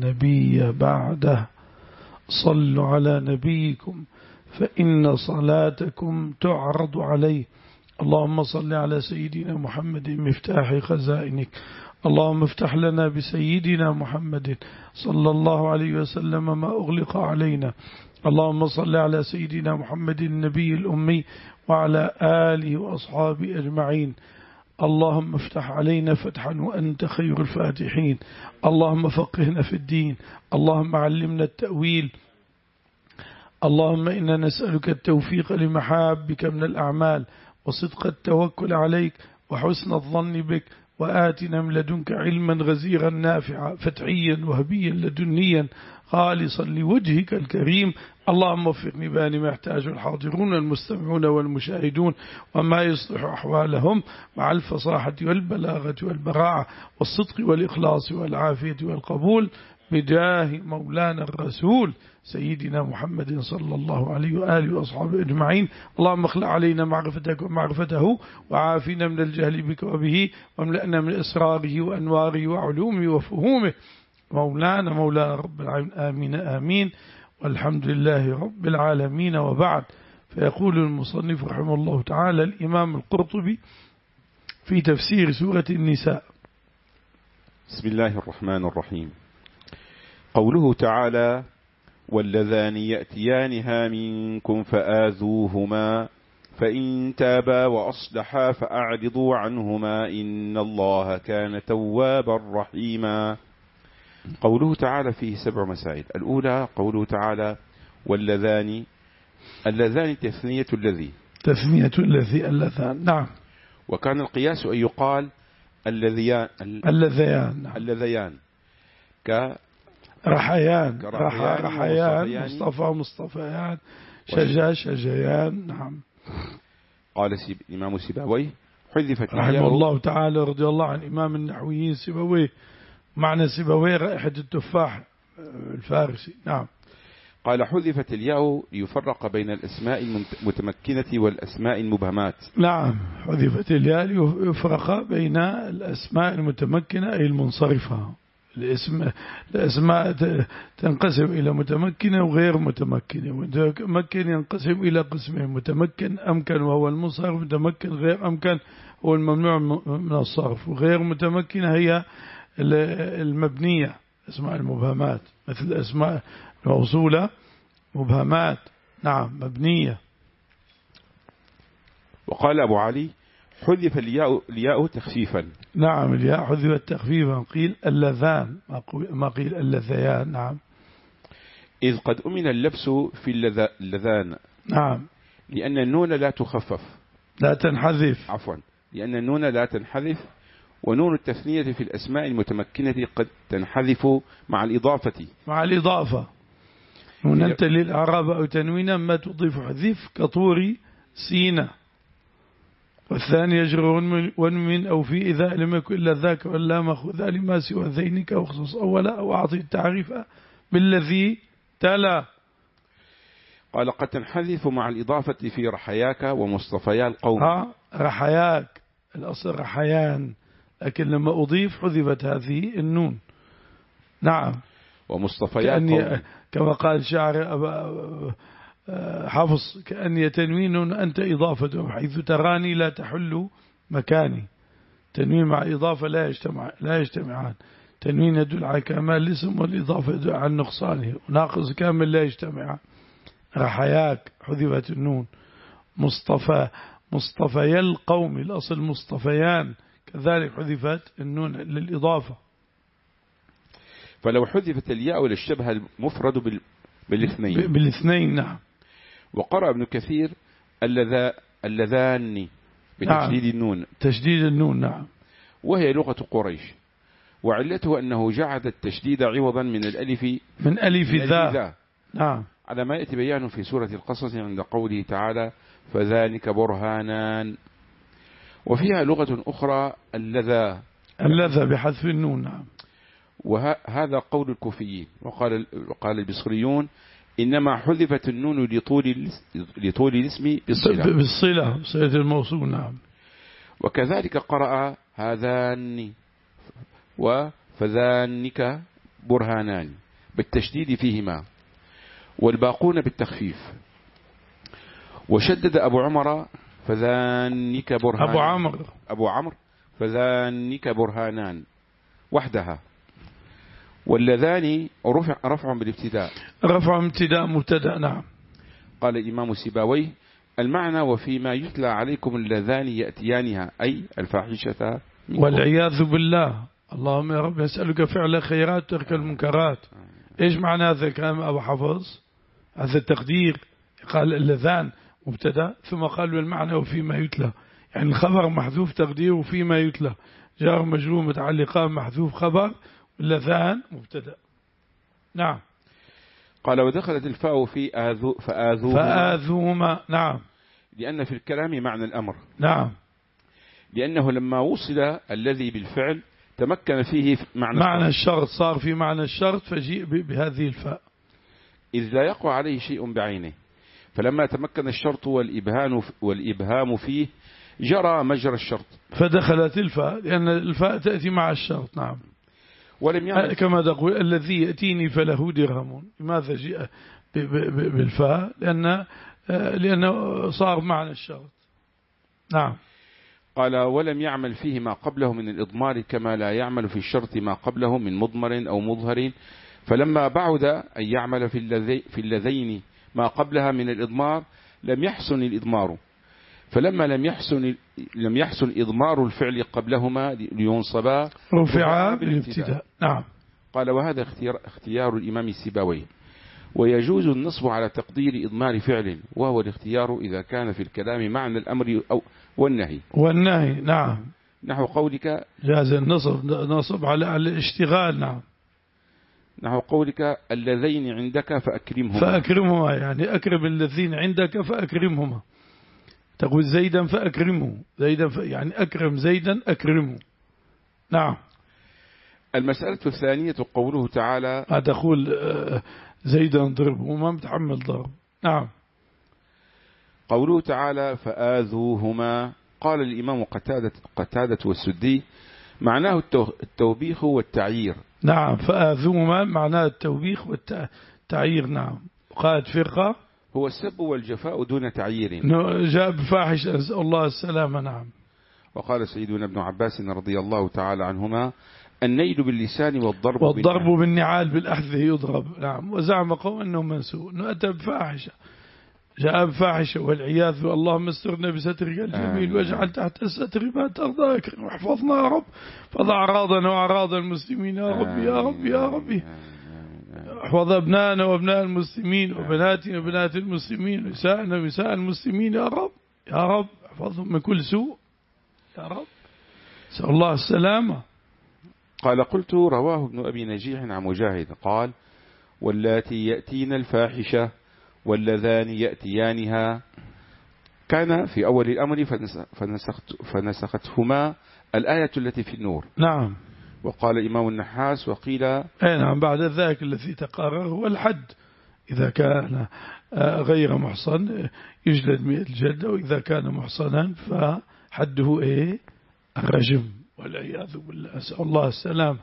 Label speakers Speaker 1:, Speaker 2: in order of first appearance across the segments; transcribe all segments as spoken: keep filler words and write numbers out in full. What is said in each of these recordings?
Speaker 1: نبي بعده. صلوا على نبيكم فإن صلاتكم تعرض عليه. اللهم صل على سيدنا محمد مفتاح خزائنك. اللهم افتح لنا بسيدنا محمد صلى الله عليه وسلم ما أغلق علينا. اللهم صل على سيدنا محمد النبي الأمي وعلى آله وأصحابه أجمعين. اللهم افتح علينا فتحا وأنت خير الفاتحين. اللهم فقهنا في الدين. اللهم علمنا التأويل. اللهم إنا نسألك التوفيق لمحابك من الأعمال وصدق التوكل عليك وحسن الظن بك، وآتنا من لدنك علما غزيرا نافعا فتحيا وهبيا لدنيا خالصا لوجهك الكريم. اللهم وفقني بان ما يحتاج الحاضرون المستمعون والمشاهدون وما يصلح أحوالهم مع الفصاحة والبلاغة والبراعة والصدق والإخلاص والعافية والقبول بجاه مولانا الرسول سيدنا محمد صلى الله عليه وآله وأصحابه أجمعين. اللهم اخلع علينا معرفتك ومعرفته وعافنا من الجهل بك وبه، واملأنا من أسراره وأنواره وعلومه وفهومه. مولانا مولانا رب العالمين. آمين آمين. والحمد لله رب العالمين. وبعد، فيقول المصنف رحمه الله تعالى الإمام القرطبي في تفسير سورة النساء:
Speaker 2: بسم الله الرحمن الرحيم. قوله تعالى: واللذان يأتيانها منكم فآذوهما فإن تابا وأصلحا فأعرضوا عنهما إن الله كان توابا رحيما. قوله تعالى فيه سبع مسائل. الأولى قوله تعالى: واللذان. اللذان تثنية الذي
Speaker 1: تثنية الذي اللذان. نعم.
Speaker 2: وكان القياس أن يقال اللذيان
Speaker 1: اللذيان نعم.
Speaker 2: اللذيان ك
Speaker 1: رحيان
Speaker 2: رحيان,
Speaker 1: رحيان مصطفى مصطفيان شجا شجيان. نعم.
Speaker 2: قال سيب الإمام سيبويه حذفت
Speaker 1: رحمه الله تعالى رضي الله عن إمام النحويين سيبويه. معنى سيبويه رائحة التفاح الفارسي. نعم.
Speaker 2: قال: حذفت الياء ليفرق بين الأسماء المتمكنة والأسماء المبهمات.
Speaker 1: نعم، حذفت الياء ليفرق بين الأسماء المتمكنة أي المنصرفة. الاسم الأسماء تنقسم إلى متمكنة وغير متمكنة، متمكن ينقسم إلى قسمين: متمكن أمكن وهو المنصرف، متمكن غير أمكن هو الممنوع من الصرف، وغير متمكنة هي المبنية اسماء المبهمات، مثل الأسماء الموصولة مبهمات. نعم مبنية.
Speaker 2: وقال أبو علي: حذف الياء الياء تخفيفا.
Speaker 1: نعم الياء حذفت تخفيفا، قيل اللذان ما قيل اللذيان. نعم.
Speaker 2: إذ قد أمن اللبس في اللذان.
Speaker 1: نعم.
Speaker 2: لأن النون لا تخفف
Speaker 1: لا تنحذف
Speaker 2: عفوا لأن النون لا تنحذف، ونون التثنية في الأسماء المتمكنة قد تنحذف مع الإضافة مع
Speaker 1: الإضافة نون تلي الأعراب أو تنوينا ما تضيف حذف كطور سينا. والثاني يجرون ونمن أو في إذا لم يكن إلا ذاك ولا مأخوذ لما سوى ذينك وخصوص أولا أو أعطي التعريف بالذي تلا.
Speaker 2: قال: قد تنحذف مع الإضافة في رحياك ومصطفيا القوم.
Speaker 1: ها رحياك الأصل رحيان، لكن لما أضيف حذفت هذه النون. نعم.
Speaker 2: ومصطفيا القوم
Speaker 1: كما قال شاعر أبا حفص: كأني تنوين أنت إضافة حيث تراني لا تحل مكاني. تنوين مع إضافة لا يجتمع لا يجتمعان. تنوين يدل على كمال الاسم، والإضافة يدل على نقصانه، وناقص كامل لا يجتمعان. رحياك حذفت النون. مصطفى مصطفيا القوم الأصل مصطفيان، كذلك حذفت النون للإضافة.
Speaker 2: فلو حذفت الياء للشبه المفرد بالاثنين
Speaker 1: بالاثنين. نعم.
Speaker 2: وقرأ ابن كثير اللذا اللذان بتشديد نعم. النون
Speaker 1: تشديد النون. نعم.
Speaker 2: وهي لغة قريش، وعلته أنه جعل التشديد عوضا من الألف
Speaker 1: من ألف ذا. نعم.
Speaker 2: على ما يأتي بيانه في سورة القصص عند قوله تعالى: فذلك برهانان. وفيها لغة أخرى اللذا
Speaker 1: اللذا بحذف النون. نعم.
Speaker 2: وهذا قول الكوفيين. وقال وقال البصريون: إنما حذفت النون لطول لطول الاسم بالصلة
Speaker 1: بالصلة بصلة الموصول. نعم.
Speaker 2: وكذلك قرأ هذان وفذانك برهانان بالتشديد فيهما، والباقون بالتخفيف. وشدد أبو عمر فذانك برهان
Speaker 1: أبو عمرو
Speaker 2: أبو عمرو فذانك برهانان وحدها، واللذان رفع رفع بالابتداء.
Speaker 1: رفع ابتداء مبتدأ. نعم.
Speaker 2: قال الإمام السيباوي: المعنى وفيما يتلى عليكم اللذان يأتيانها، أي الفاحشة منكم.
Speaker 1: والعياذ بالله. اللهم يا رب نسألك فعل خيرات ترك المنكرات. إيش معنى هذا الكلام أبو حفظ؟ هذا التقدير. قال اللذان مبتدأ ثم قال المعنى وفيما يتلى، يعني الخبر محذوف تقدير وفيما يتلى جار مجرور متعلقان محذوف خبر، واللذان مبتدأ. نعم.
Speaker 2: قال: ودخلت الفاء في آذو فآذوهما
Speaker 1: فآذوهما. نعم.
Speaker 2: لأن في الكلام معنى الأمر.
Speaker 1: نعم.
Speaker 2: لأنه لما وصل الذي بالفعل تمكن فيه معنى,
Speaker 1: معنى الشرط، صار في معنى الشرط فجيء بهذه الفاء،
Speaker 2: إذ لا يقع عليه شيء بعينه، فلما تمكن الشرط والإبهام والإبهام فيه جرى مجرى الشرط
Speaker 1: فدخلت الفاء، لأن الفاء تأتي مع الشرط. نعم.
Speaker 2: ولم يعمل
Speaker 1: كما تقول الذي يأتيني فله درهم. لماذا جاء بالفاء؟ لأن لأنه صار معنى الشرط. نعم.
Speaker 2: قال: ولم يعمل فيه ما قبله من الإضمار كما لا يعمل في الشرط ما قبله من مضمر أو مظهر، فلما بعد أن يعمل في اللذي في اللذين ما قبلها من الإضمار لم يحسن الإضمار، فلما لم يحسن لم يحسن إضمار الفعل قبلهما لينصبا
Speaker 1: رفعا بالابتداء. نعم.
Speaker 2: قال: وهذا اختيار, اختيار الإمام السيباوي، ويجوز النصب على تقدير إضمار فعل، وهو الاختيار إذا كان في الكلام معنى الأمر أو والنهي
Speaker 1: والنهي. نعم.
Speaker 2: نحو قولك
Speaker 1: جاز النصب نصب على الاشتغال. نعم.
Speaker 2: نحو قولك: اللذين عندك فأكرمهما
Speaker 1: فأكرمهما، يعني أكرم الذين عندك فأكرمهما. تقول زيدا فأكرمه، زيدا ف... يعني أكرم زيدا أكرمه. نعم.
Speaker 2: المسألة الثانية قوله تعالى:
Speaker 1: ما تقول زيدا ضربه، وما متحمل ضرب. نعم.
Speaker 2: قوله تعالى: فآذوهما. قال الإمام قتادة, قتادة والسدي: معناه التوبيخ والتعيير. نعم.
Speaker 1: فآذوهما معناه التوبيخ والتعيير. نعم. قالت فرقة
Speaker 2: هو السب والجفاء دون تعيير،
Speaker 1: جاء بفاحش، أسأل الله السلامة. نعم.
Speaker 2: وقال سيدنا ابن عباس رضي الله تعالى عنهما: النيل باللسان والضرب
Speaker 1: والضرب بالنعال بالأحذية يضرب. نعم. وزعم قوم أنه منسوء، أنه أتى بفاحشة، جاء بفاحشة والعياذ. اللهم استرنا بسترك الجميل واجعل تحت الستر ما ترضى، واحفظنا يا رب، فضع أعراضنا وأعراض المسلمين يا رب يا رب يا ربي، احفظ أبنائنا وأبناء المسلمين وبناتنا وبنات المسلمين ونساءنا ونساء المسلمين يا رب يا رب، احفظهم من كل سوء يا رب، نسأل الله السلامة.
Speaker 2: قال: قلت: رواه ابن أبي نجيح عن مجاهد قال: واللاتي يأتين الفاحشة واللذان يأتيانها، كان في أول الأمر فنسخت فنسختهما الآية التي في النور.
Speaker 1: نعم.
Speaker 2: وقال إمام النحاس: وقيل
Speaker 1: أي نعم، بعد ذلك الذي تقرر هو الحد، إذا كان غير محصن يجلد مئة جلدة، وإذا كان محصنا فحده إيه؟ الرجم، والعياذ بالله، أسأل الله السلام.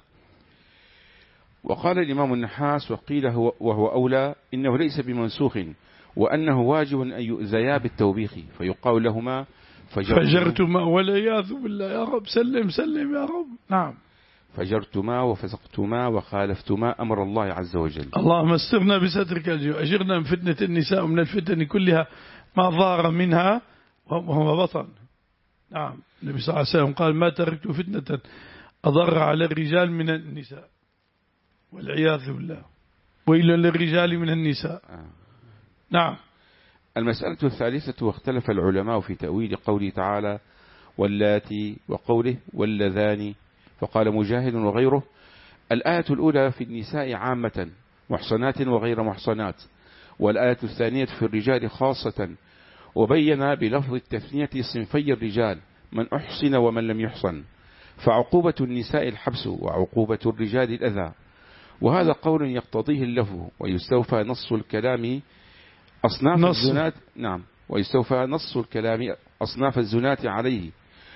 Speaker 2: وقال الإمام النحاس: وقيل هو وهو أولى إنه ليس بمنسوخ، وأنه واجب أن يؤذيا بالتوبيخ، فيقال لهما
Speaker 1: فجرتما، والعياذ بالله يا رب، سلم سلم يا رب. نعم.
Speaker 2: فجرتما وفسقتما وخالفتما أمر الله عز وجل.
Speaker 1: اللهم استرنا بسترك الجو، أجرنا من فتنة النساء ومن الفتن كلها ما ظهر منها وهو بطن. نعم. النبي صلى الله عليه وسلم قال: ما تركت فتنة أضر على الرجال من النساء، والعياذ بالله، ويل للرجال من النساء. نعم.
Speaker 2: المسألة الثالثة: واختلف العلماء في تأويل قوله تعالى: واللاتي، وقوله واللذان، فقال مجاهد وغيره: الآية الأولى في النساء عامة محصنات وغير محصنات، والآية الثانية في الرجال خاصة، وبين بلفظ التثنية صنفي الرجال، من أحصن ومن لم يحصن، فعقوبة النساء الحبس وعقوبة الرجال الأذى. وهذا قول يقتضيه اللفظ، ويستوفى نص الكلام أصناف نص. الزنات. نعم. ويستوفى نص الكلام أصناف الزنات عليه،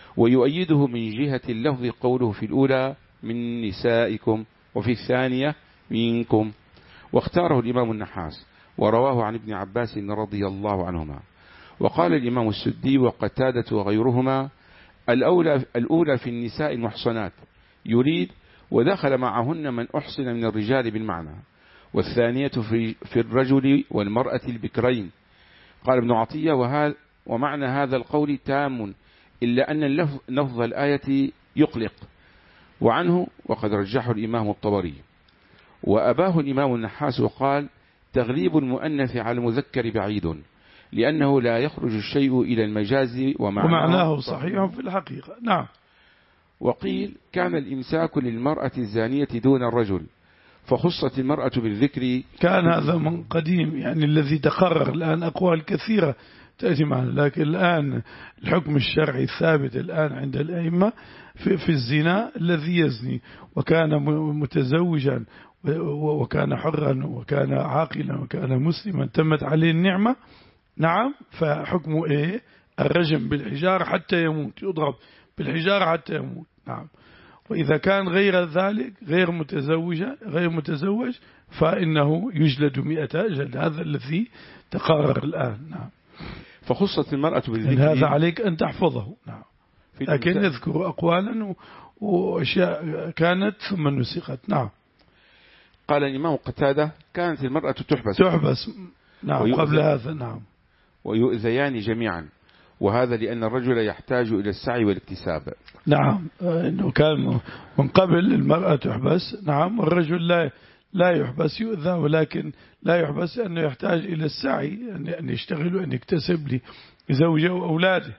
Speaker 2: ويؤيده من جهة اللفظ قوله في الأولى من نسائكم، وفي الثانية منكم، واختاره الإمام النحاس ورواه عن ابن عباس رضي الله عنهما. وقال الإمام السدي وقتادة وغيرهما الأولى, الأولى في النساء المحصنات يريد ودخل معهن من أحصن من الرجال بالمعنى، والثانية في, في الرجل والمرأة البكرين. قال ابن عطية وهذا ومعنى هذا القول تام إلا أن لفظ الآية يقلق، وعنه وقد رجحه الإمام الطبري. وأباه الإمام النحاس وقال تغليب المؤنث على المذكر بعيد، لأنه لا يخرج الشيء إلى المجاز ومعناه,
Speaker 1: ومعناه صحيح في الحقيقة. نعم.
Speaker 2: وقيل كان الإمساك للمرأة الزانية دون الرجل، فخصت المرأة بالذكر.
Speaker 1: كان هذا من قديم، يعني الذي تقرر الآن أقوال كثيرة تأتي معنا، لكن الآن الحكم الشرعي الثابت الآن عند الأئمة في, في الزنا الذي يزني وكان متزوجا وكان حرا وكان عاقلا وكان مسلما تمت عليه النعمة، نعم، فحكمه إيه؟ الرجم بالحجارة حتى يموت، يضرب بالحجارة حتى يموت. نعم. وإذا كان غير ذلك غير متزوج غير متزوج فإنه يجلد مئة جلد، هذا الذي تقرر الآن. نعم.
Speaker 2: فخصت المرأة بالذكر،
Speaker 1: هذا عليك أن تحفظه. نعم. لكن يذكر أقوالا وأشياء كانت ثم نسخت. نعم.
Speaker 2: قال الإمام قتادة كانت المرأة تحبس
Speaker 1: تحبس نعم قبل هذا. نعم.
Speaker 2: ويؤذيان جميعا، وهذا لأن الرجل يحتاج إلى السعي والاكتساب.
Speaker 1: نعم. إنه كان من قبل المرأة تحبس، نعم، والرجل لا لا يحبس يؤذى، ولكن لا يحبس لأنه يحتاج إلى السعي أن يشتغل وأن يكتسب لزوجه وأولاده.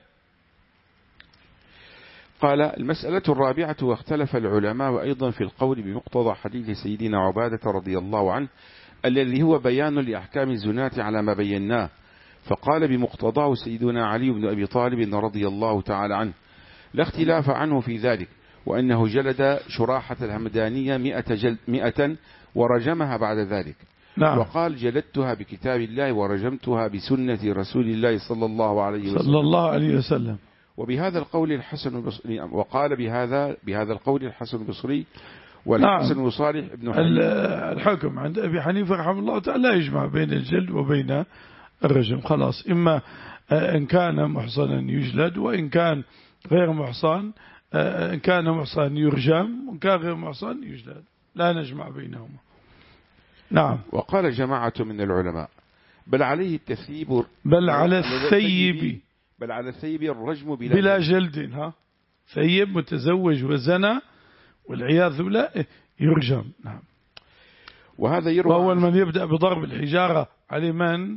Speaker 2: قال المسألة الرابعة واختلف العلماء أيضا في القول بمقتضى حديث سيدنا عبادة رضي الله عنه الذي هو بيان لأحكام الزناة على ما بيناه، فقال بمقتضاه سيدنا علي بن أبي طالب رضي الله تعالى عنه لا اختلاف عنه في ذلك، وأنه جلد شراحة الهمدانية مئة, جلد مئة ورجمها بعد ذلك. نعم. وقال جلدتها بكتاب الله ورجمتها بسنة رسول الله صلى الله عليه وسلم
Speaker 1: صلى الله عليه وسلم.
Speaker 2: وبهذا القول الحسن البصري، وقال بهذا بهذا القول الحسن البصري والحسن نعم. وصالح ابن
Speaker 1: حنيفة. الحكم عند أبي حنيفة رحمه الله تعالى لا يجمع بين الجلد وبين الرجم، خلاص، إما إن كان محصنا يجلد، وإن كان غير محصن إن كان محصن يرجم، وإن كان غير محصن يجلد، لا نجمع بينهما. نعم.
Speaker 2: وقال جماعة من العلماء بل عليه التثييب،
Speaker 1: بل على الثيب
Speaker 2: بل على الثيب الرجم بلا,
Speaker 1: بلا جلد. ها، ثيب متزوج وزنى والعياذ بالله يرجم. نعم.
Speaker 2: وهذا يروى
Speaker 1: وأول من يبدأ بضرب الحجارة على من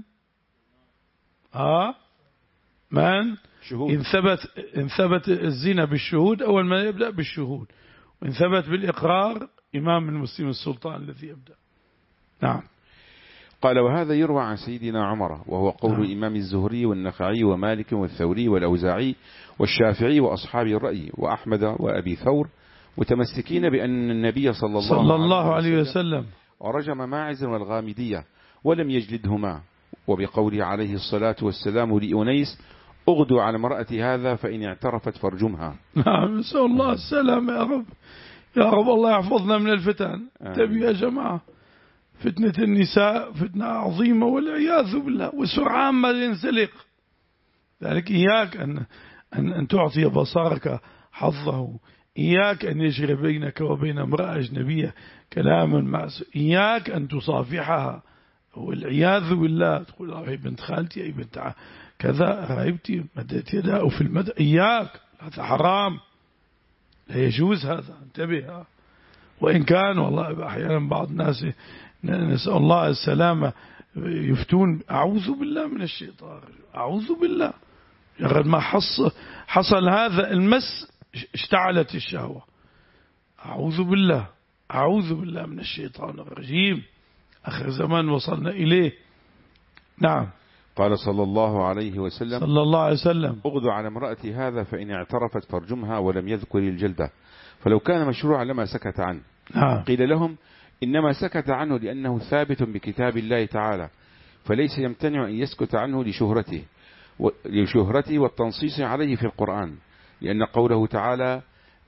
Speaker 1: ها من
Speaker 2: شهود.
Speaker 1: إن ثبت إن ثبت الزنا بالشهود أول ما يبدأ بالشهود، وإن ثبت بالإقرار إمام المسلمين السلطان الذي يبدأ. نعم.
Speaker 2: قال وهذا يروى عن سيدنا عمر، وهو قول نعم. الإمام الزهري والنخعي ومالك والثوري والأوزاعي والشافعي وأصحاب الرأي وأحمد وأبي ثور، متمسكين بأن النبي صلى الله,
Speaker 1: صلى الله عليه وسلم
Speaker 2: ورجم ماعز والغامدية ولم يجلدهما، وبقوله عليه الصلاة والسلام لأنيس أغدوا على امرأة هذا فإن اعترفت فارجمها.
Speaker 1: نعم. نسأل الله السلام يا رب، يا رب الله يحفظنا من الفتن. تبي يا جماعة، فتنة النساء فتنة عظيمة والعياذ بالله، وسرعان ما ينسلق. ذلك إياك أن, أن, أن تعطي بصرك حظه، إياك أن يجري بينك وبين امرأة أجنبية كلاما معسو، إياك أن تصافحها والعياذ بالله، تقول أي بنت خالتي أي بنت كذا رايبتي مدت يدها في المد، إياك، هذا حرام، لا يجوز هذا، انتبه. وإن كان والله أحيانا بعض الناس نسأل الله السلامة يفتون أعوذ بالله من الشيطان، أعوذ بالله، مجرد ما حصل, حصل هذا المس اشتعلت الشهوة. أعوذ بالله أعوذ بالله من الشيطان الرجيم، آخر زمان وصلنا إليه. نعم.
Speaker 2: قال صلى الله عليه وسلم
Speaker 1: صلى الله عليه وسلم
Speaker 2: أغدوا على امرأة هذا فإن اعترفت فارجمها، ولم يذكر الجلدة، فلو كان مشروعا لما سكت عنه.
Speaker 1: نعم.
Speaker 2: قيل لهم إنما سكت عنه لأنه ثابت بكتاب الله تعالى، فليس يمتنع أن يسكت عنه لشهرته لشهرته والتنصيص عليه في القرآن، لأن قوله تعالى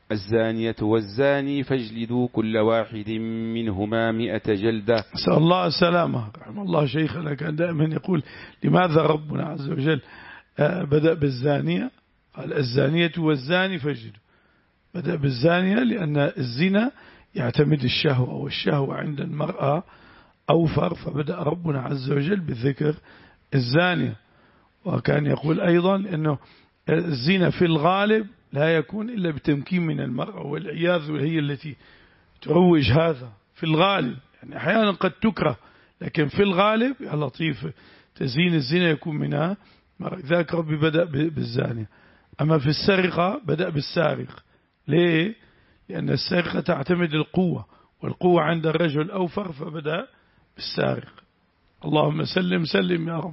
Speaker 2: الزانية والزاني فاجلدوا كل واحد منهما مئة جلدة.
Speaker 1: نسأل الله السلامة. رحمه الله شيخنا كان دائما يقول لماذا ربنا عز وجل بدأ بالزانية؟ قال الزانية والزاني فاجلدوا. بدأ بالزانية لأن الزنا يعتمد الشهوة، والشهوة عند المرأة أوفر، فبدأ ربنا عز وجل بالذكر الزانية. وكان يقول أيضا أنه الزنا في الغالب لا يكون إلا بتمكين من المرأة، والعياذ هي التي تروج هذا في الغالب. يعني أحيانا قد تكره، لكن في الغالب يا لطيف تزيين الزنا يكون منها مرأة. ذاك ربي بدأ بالزانية. أما في السرقة بدأ بالسارق. ليه؟ لأن السرقة تعتمد القوة، والقوة عند الرجل أوفر، فبدأ بالسارق. اللهم سلم سلم يا رب.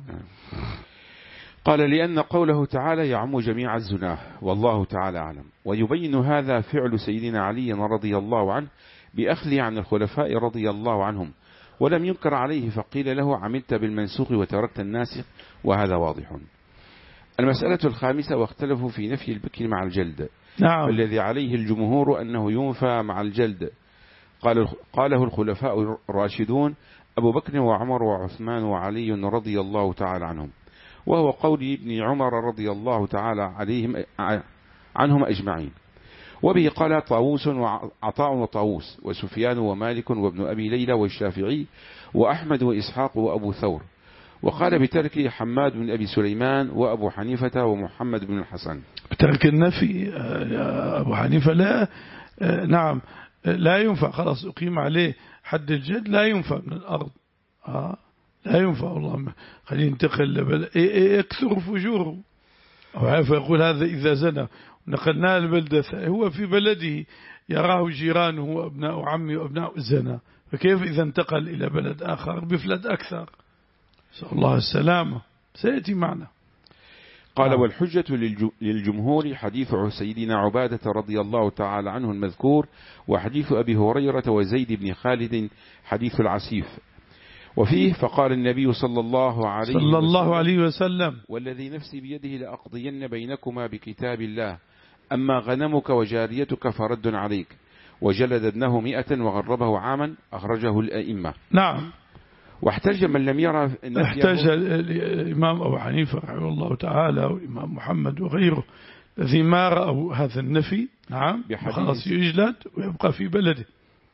Speaker 2: قال لأن قوله تعالى يعم جميع الزنا والله تعالى أعلم. ويبين هذا فعل سيدنا علي رضي الله عنه بأخذه عن الخلفاء رضي الله عنهم، ولم ينكر عليه فقيل له عملت بالمنسوخ وتركت الناسخ، وهذا واضح. المسألة الخامسة: واختلفوا في نفي البكر مع الجلد.
Speaker 1: نعم.
Speaker 2: والذي عليه الجمهور أنه ينفى مع الجلد. قال قاله الخلفاء الراشدون أبو بكر وعمر وعثمان وعلي رضي الله تعالى عنهم، وهو قول ابن عمر رضي الله تعالى عليهم عنهم أجمعين. وبه قال طاووس وعطاء وطاووس وسفيان ومالك وابن أبي ليلى والشافعي وأحمد وإسحاق وأبو ثور. وقال بترك حماد بن أبي سليمان وأبو حنيفة ومحمد بن الحسن.
Speaker 1: بترك النفي يا أبو حنيفة لا، نعم لا ينفع، خلاص أقيم عليه حد الجد، لا ينفع من الأرض. آه لا ينفع. والله خليه ينتقل لبلد يكثر فجوره. أبو حنيفة يقول هذا إذا زنى ونقلناه لبلدة هو في بلده يراه جيرانه وأبناء عمه وأبناء الزنا، فكيف إذا انتقل إلى بلد آخر بفلت أكثر؟ نسأل الله السلامة، سيأتي معنا.
Speaker 2: قال نعم. والحجة للجمهور حديث سيدنا عبادة رضي الله تعالى عنه المذكور، وحديث أبي هريرة وزيد بن خالد حديث العسيف. وفيه فقال النبي صلى الله عليه
Speaker 1: صلى الله عليه وسلم
Speaker 2: والذي نفسي بيده لأقضين بينكما بكتاب الله، أما غنمك وجاريتك فرد عليك. وجلد ابنه مئة وغربه عاما، أخرجه الأئمة.
Speaker 1: نعم.
Speaker 2: واحتج من لم يرى
Speaker 1: احتج الإمام أبو حنيفة رحمه الله تعالى وإمام محمد وغيره الذي ما رأوا هذا النفي، نعم خلاص يجلد ويبقى في بلده.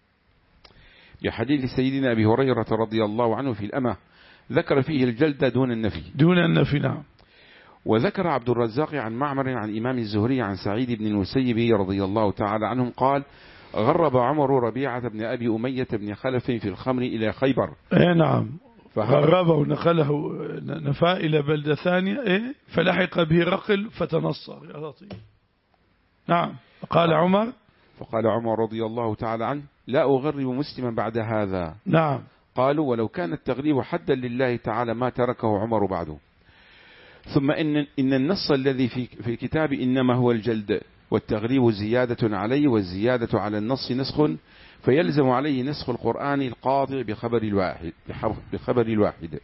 Speaker 2: بحديث سيدنا أبي هريرة رضي الله عنه في الأمة ذكر فيه الجلد دون النفي.
Speaker 1: دون النفي نعم.
Speaker 2: وذكر عبد الرزاق عن معمر عن إمام الزهري عن سعيد بن المسيب رضي الله تعالى عنهم قال: غرب عمر ربيعة بن أبي أمية بن خلف في الخمر إلى خيبر.
Speaker 1: إيه نعم. غربه ونقله نفى إلى بلدة ثانية، إيه فلحق به رقل فتنصر يا لطيف. نعم. قال عمر
Speaker 2: فقال عمر رضي الله تعالى عنه: لا أغرب مسلما بعد هذا.
Speaker 1: نعم.
Speaker 2: قالوا: ولو كان التغريب حدا لله تعالى ما تركه عمر بعده. ثم إن, إن النص الذي في, في الكتاب إنما هو الجلد، والتغريب زيادة عليه، والزيادة على النص نسخ، فيلزم عليه نسخ القرآن القاطع بخبر الواحد, بخبر الواحد.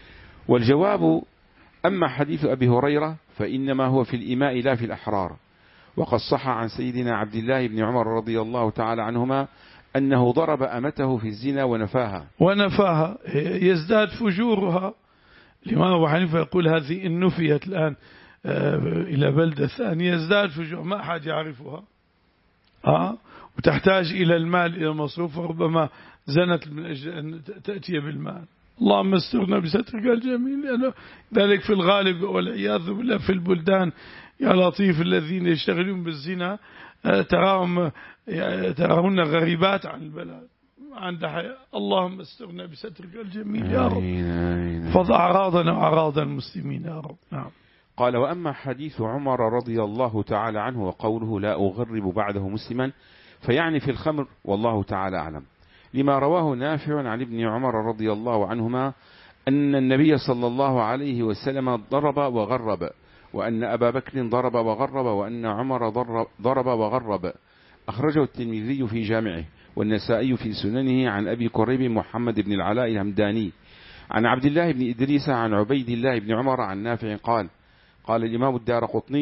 Speaker 2: والجواب: أما حديث أبي هريرة فإنما هو في الإماء لا في الأحرار. وقد صح عن سيدنا عبد الله بن عمر رضي الله تعالى عنهما أنه ضرب أمته في الزنا ونفاها
Speaker 1: ونفاها يزداد فجورها. الإمام أبو حنيفة يقول هذه إن نفيت الآن إلى بلدة ثانية يزداد فجور، ما أحد يعرفها، آه وتحتاج إلى المال إلى مصروف، وربما زنت من أجل أن تأتي بالمال. اللهم استرنا بسترك الجميل، لأنه ذلك في الغالب والعياذ بالله في البلدان يا لطيف الذين يشتغلون بالزنا تراهم تراهن غريبات عن البلد عند حياة. اللهم استرنا بسترك الجميل يا رب، فض أعراضنا وأعراض المسلمين يا رب. نعم.
Speaker 2: قال: وأما حديث عمر رضي الله تعالى عنه وقوله لا أغرب بعده مسلما فيعني في الخمر، والله تعالى أعلم، لما رواه نافع عن ابن عمر رضي الله عنهما أن النبي صلى الله عليه وسلم ضرب وغرب، وأن أبا بكر ضرب وغرب، وأن عمر ضرب وغرب. أخرجه الترمذي في جامعه والنسائي في سننه عن أبي كريب محمد بن العلاء الهمداني عن عبد الله بن إدريس عن عبيد الله بن عمر عن نافع قال: قال الإمام الدارقطني: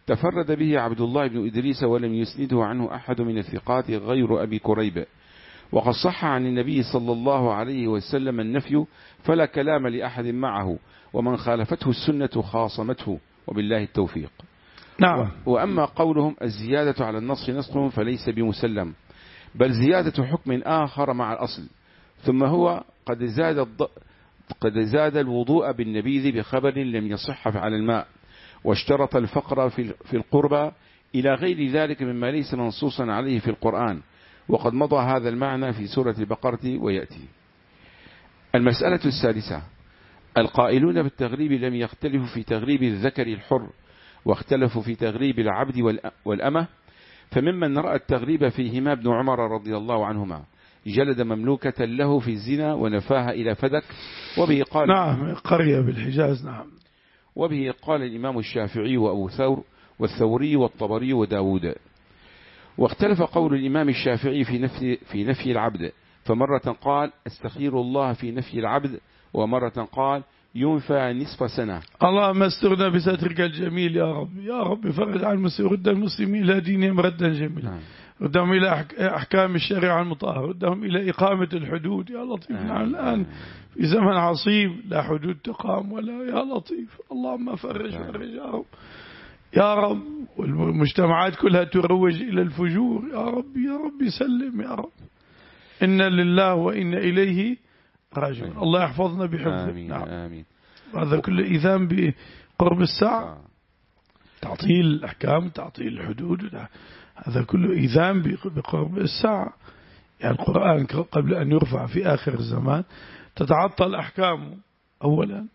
Speaker 2: تفرد به عبد الله بن إدريس ولم يسنده عنه أحد من الثقات غير أبي كريب. وقد صح عن النبي صلى الله عليه وسلم النفي فلا كلام لأحد معه، ومن خالفته السنة خاصمته، وبالله التوفيق.
Speaker 1: نعم.
Speaker 2: وأما قولهم الزيادة على النص نسخ فليس بمسلم، بل زيادة حكم آخر مع الأصل. ثم هو قد زاد الض... قد زاد الوضوء بالنبيذ بخبر لم يصح على الماء، واشترط الفقر في في القربى إلى غير ذلك مما ليس منصوصا عليه في القرآن، وقد مضى هذا المعنى في سورة البقرة ويأتي. المسألة السادسة: القائلون بالتغريب لم يختلفوا في تغريب الذكر الحر، واختلفوا في تغريب العبد والأمة. فممن رأى التغريب فيهما ابن عمر رضي الله عنهما، جلد مملوكة له في الزنا ونفاها إلى فدك، وبه قال
Speaker 1: نعم قرية بالحجاز. نعم.
Speaker 2: وبه قال الإمام الشافعي وأبو ثور والثوري والطبري وداود. واختلف قول الإمام الشافعي في نفي, في نفي العبد، فمرة قال استخير الله في نفي العبد، ومرة قال ينفى نصف سنة.
Speaker 1: اللهم استرنا بسترك الجميل يا رب، يا رب فرج عن رد المسلمين إلى دينهم ردا جميلا. نعم. ردهم إلى أحكام الشريعة المطهرة، ردهم إلى إقامة الحدود يا لطيف. نعم. الآن في زمن عصيب لا حدود تقام ولا، يا لطيف اللهم فرج فرج يا رب يا رب. والمجتمعات كلها تروج إلى الفجور يا رب يا رب سلم يا رب. إنا لله وإنا إليه راجعون. الله يحفظنا بحفظه.
Speaker 2: آمين.
Speaker 1: نعم.
Speaker 2: آمين.
Speaker 1: هذا كله إذان بقرب الساعة، تعطيل الأحكام، تعطيل الحدود، هذا كله إذان بقرب الساعة. يعني القرآن قبل أن يرفع في آخر الزمان تتعطل أحكامه. أولا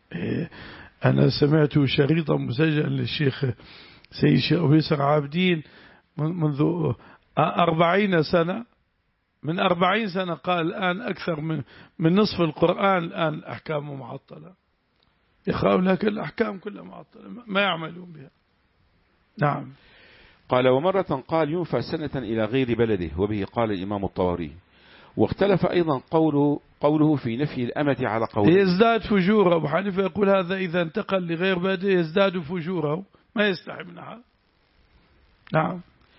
Speaker 1: أنا سمعت شريطا مسجلا للشيخ سيد الشيخ أبو يسر عابدين منذ أربعين سنة، من أربعين سنة قال الآن أكثر من من نصف القرآن الآن أحكامه معطلة. يخاف لك الأحكام كلها معطلة ما يعملون بها. نعم.
Speaker 2: قال ومرة قال ينفى سنة إلى غير بلده، وبه قال الإمام الطبري. واختلف أيضا قوله, قوله في نفي الأمة على قوله
Speaker 1: يزداد فجوره. أبو حنيفة يقول هذا إذا انتقل لغير بلده يزداد فجوره ما يستحي منها. نعم.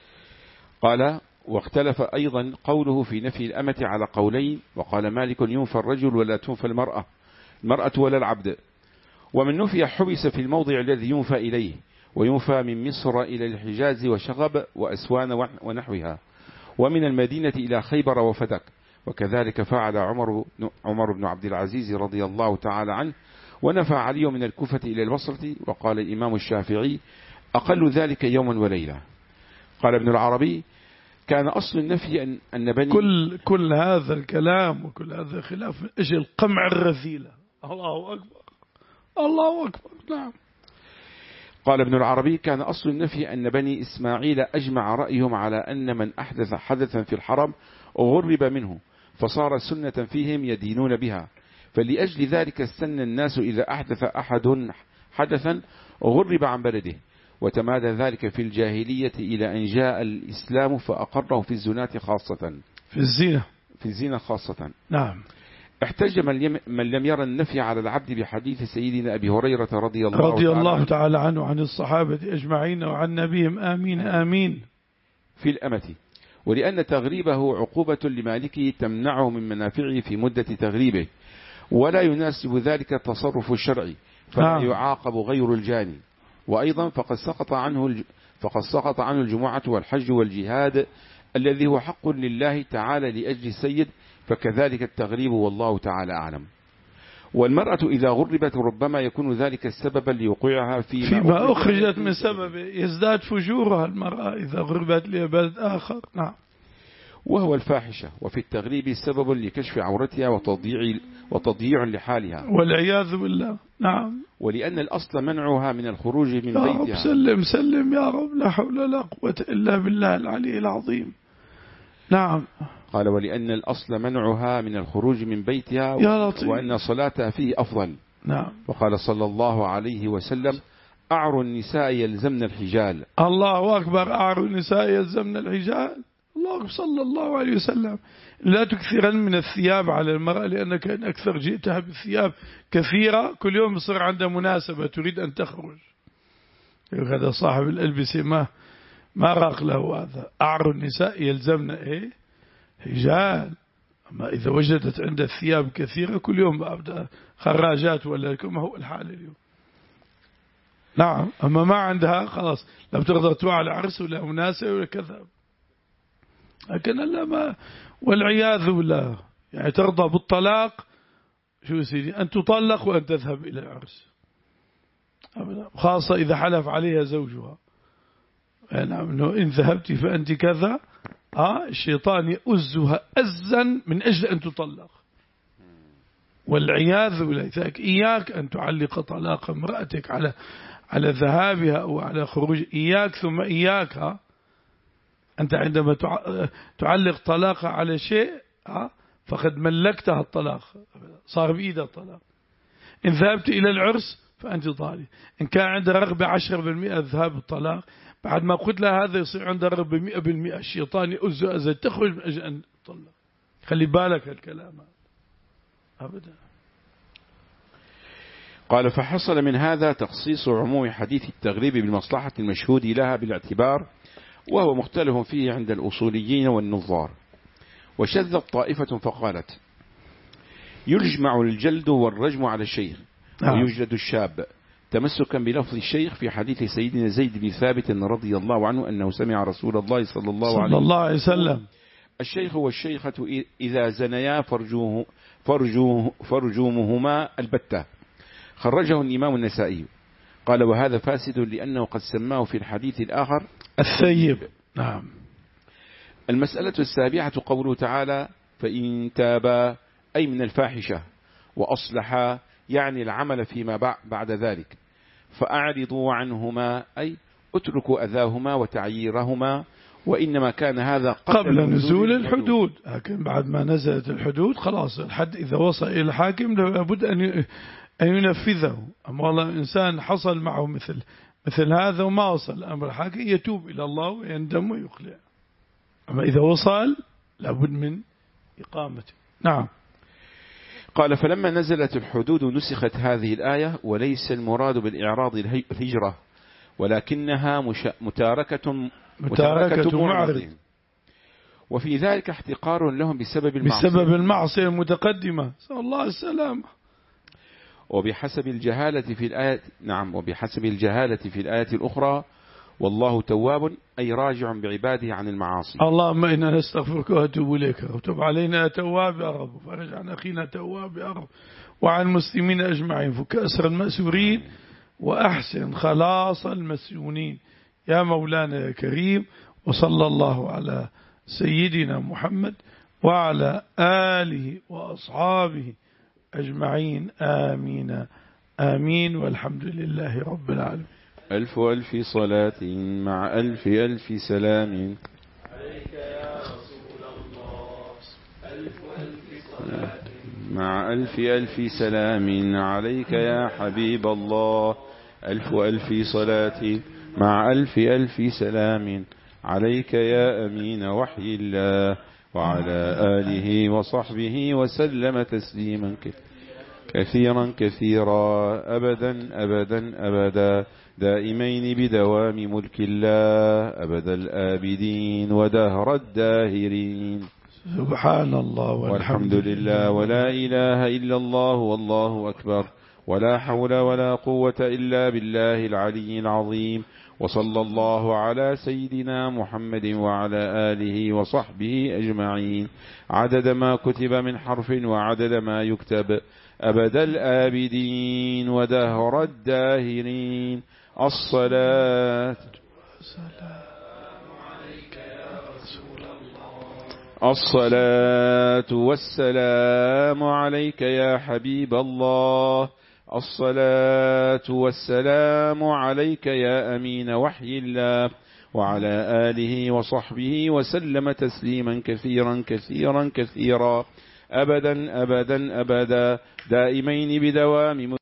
Speaker 2: قال واختلف أيضا قوله في نفي الأمة على قولين، وقال مالك ينفى الرجل ولا تنفى المرأة المرأة ولا العبد. ومن نفي حبس في الموضع الذي ينفى إليه، وينفى من مصر إلى الحجاز وشغب وأسوان ونحوها، ومن المدينة إلى خيبر وفتك. وكذلك فعل عمر عمر بن عبد العزيز رضي الله تعالى عنه، ونفى علي من الكوفة إلى البصرة. وقال الإمام الشافعي أقل ذلك يوما وليلة. قال ابن العربي كان أصل النفي أن, أن بني
Speaker 1: كل, كل هذا الكلام وكل هذا خلاف من أجل قمع الرذيلة. الله أكبر الله أكبر. نعم.
Speaker 2: قال ابن العربي كان أصل النفي أن بني إسماعيل أجمع رأيهم على أن من أحدث حدثا في الحرم غرب منه، فصار سنة فيهم يدينون بها. فلأجل ذلك استنى الناس إذا أحدث أحد حدثا غرب عن بلده. وتمادى ذلك في الجاهلية إلى أن جاء الإسلام فأقره في الزنات خاصة
Speaker 1: في الزينة
Speaker 2: في الزينة خاصة.
Speaker 1: نعم.
Speaker 2: احتج من لم يرى النفي على العبد بحديث سيدنا أبي هريرة رضي الله,
Speaker 1: رضي الله تعالى عنه وعن الصحابة أجمعين وعن نبيهم آمين آمين
Speaker 2: في الأمة، ولأن تغريبه عقوبة لمالكه تمنعه من منافعه في مدة تغريبه، ولا يناسب ذلك التصرف الشرعي، فلا يعاقب غير الجاني. وأيضا فقد سقط عنه فقد سقط عنه الجمعة والحج والجهاد الذي هو حق لله تعالى لأجل السيد، فكذلك التغريب والله تعالى أعلم. والمرأة إذا غربت ربما يكون ذلك السببا لوقوعها فيما,
Speaker 1: فيما أخرجت من سبب يزداد فجورها المرأة إذا غربت لبلد آخر. نعم.
Speaker 2: وهو الفاحشة، وفي التغريب سبب لكشف عورتها وتضييع, وتضييع لحالها
Speaker 1: والعياذ بالله. نعم.
Speaker 2: ولأن الأصل منعها من الخروج من
Speaker 1: يا
Speaker 2: بيتها.
Speaker 1: رب سلم سلم يا رب، لا حول ولا قوة إلا بالله العلي العظيم. نعم.
Speaker 2: قال ولأن الأصل منعها من الخروج من بيتها، وأن صلاتها فيه أفضل.
Speaker 1: نعم.
Speaker 2: وقال صلى الله عليه وسلم أعر النساء يلزمن الحجال.
Speaker 1: الله أكبر. أعر النساء يلزمن الحجال. الله صلى الله عليه وسلم لا تكثرن من الثياب على المرأة، لأنك إن أكثر جئتها بالثياب كثيرة كل يوم يصير عندها مناسبة تريد أن تخرج. هذا صاحب الألبسة ما ما راق له هذا. أعر النساء يلزمنا إيه هجال. أما إذا وجدت عند الثياب كثيرة كل يوم أبدأ خراجات ولا كما هو الحال اليوم. نعم. أما ما عندها خلاص لا بتقدر تروح على عرس ولا مناسبة ولا كذا. لكن لا ما والعياذ بالله يعني ترضى بالطلاق شو سيدي أن تطلق وأن تذهب إلى العرس أبدا، خاصة إذا حلف عليها زوجها نعم إنه إن ذهبت فأنت كذا. آه الشيطان يؤزها أزا من أجل أن تطلق والعياذ بالله. إياك أن تعلق طلاق امرأتك على على ذهابها أو على خروج. إياك ثم إياك. ها أنت عندما تعلق طلاقها على شيء ها فقد ملكتها الطلاق، صار بإيدها الطلاق. إن ذهبت إلى العرس فأنت ضالي. إن كان عندها رغبة عشرة بالمئة ذهاب الطلاق بعد ما قلت لها هذا يصير عندها رغبة مئة بالمئة. الشيطان يؤذى أذى تخرج من أجل أن تطلق. خلي بالك هالكلام أبدا.
Speaker 2: قال فحصل من هذا تخصيص عموم حديث التغليب بالمصلحة المشهود لها بالاعتبار، وهو مختلف فيه عند الأصوليين والنظار. وشذت طائفة فقالت يجمع الجلد والرجم على الشيخ ويجلد الشاب تمسكا بلفظ الشيخ في حديث سيدنا زيد بن ثابت رضي الله عنه أنه سمع رسول الله صلى الله عليه,
Speaker 1: صلى الله عليه وسلم
Speaker 2: الشيخ والشيخة إذا زنيا فرجوه فرجوه فرجومهما البتة. خرجه الإمام النسائي. قال وهذا فاسد لأنه قد سماه في الحديث الآخر
Speaker 1: الثيب. نعم.
Speaker 2: المسألة السابعة قوله تعالى فإن تابا أي من الفاحشة وأصلحا يعني العمل فيما بعد ذلك فأعرضوا عنهما أي اتركوا أذاهما وتعييرهما. وإنما كان هذا قبل,
Speaker 1: قبل نزول الحدود. لكن بعد ما نزلت الحدود خلاص الحد إذا وصل إلى الحاكم لابد أن أن ينفذه. أما والله إنسان حصل معه مثل مثل هذا وما وصل أمر الحاكم يتوب إلى الله ويندم ويقلع. أما إذا وصل لابد من إقامته. نعم.
Speaker 2: قال فلما نزلت الحدود نسخت هذه الآية وليس المراد بالإعراض الهجرة ولكنها مش... متاركة
Speaker 1: متاركة معرض.
Speaker 2: وفي ذلك احتقار لهم بسبب المعصية
Speaker 1: بسبب المعصية المتقدمة صلى الله عليه وسلم.
Speaker 2: وبحسب الجهالة في الآية نعم وبحسب الجهالة في الآية الأخرى والله تواب أي راجع بعباده عن المعاصي.
Speaker 1: اللهم إنا نستغفرك وأتوب إليك وتب علينا تواب يا رب وفرج عن أخينا تواب يا رب وعن المسلمين أجمعين فك أسر المأسورين وأحسن خلاص المسجونين يا مولانا يا كريم. وصلى الله على سيدنا محمد وعلى آله وأصحابه أجمعين آمين آمين والحمد لله رب العالمين.
Speaker 2: ألف ألف صلاة مع ألف ألف سلام
Speaker 1: عليك يا رسول الله. ألف ألف صلاة
Speaker 2: مع ألف ألف سلام عليك يا حبيب الله. ألف ألف صلاة مع ألف ألف سلام عليك يا أمين وحي الله وعلى آله وصحبه وسلم تسليما كثيرا كثيرا أبدا أبدا أبدا دائمين بدوام ملك الله أبد الآبدين ودهر الداهرين.
Speaker 1: سبحان الله
Speaker 2: والحمد لله ولا إله إلا الله والله أكبر ولا حول ولا قوة إلا بالله العلي العظيم. وصلى الله على سيدنا محمد وعلى آله وصحبه أجمعين عدد ما كتب من حرف وعدد ما يكتب أبد الآبدين ودهر الداهرين. الصلاة الصلاة والسلام عليك يا حبيب الله. الصلاة والسلام عليك يا أمين وحي الله وعلى آله وصحبه وسلم تسليما كثيرا كثيرا كثيرا أبدا أبدا أبدا دائمين بدوام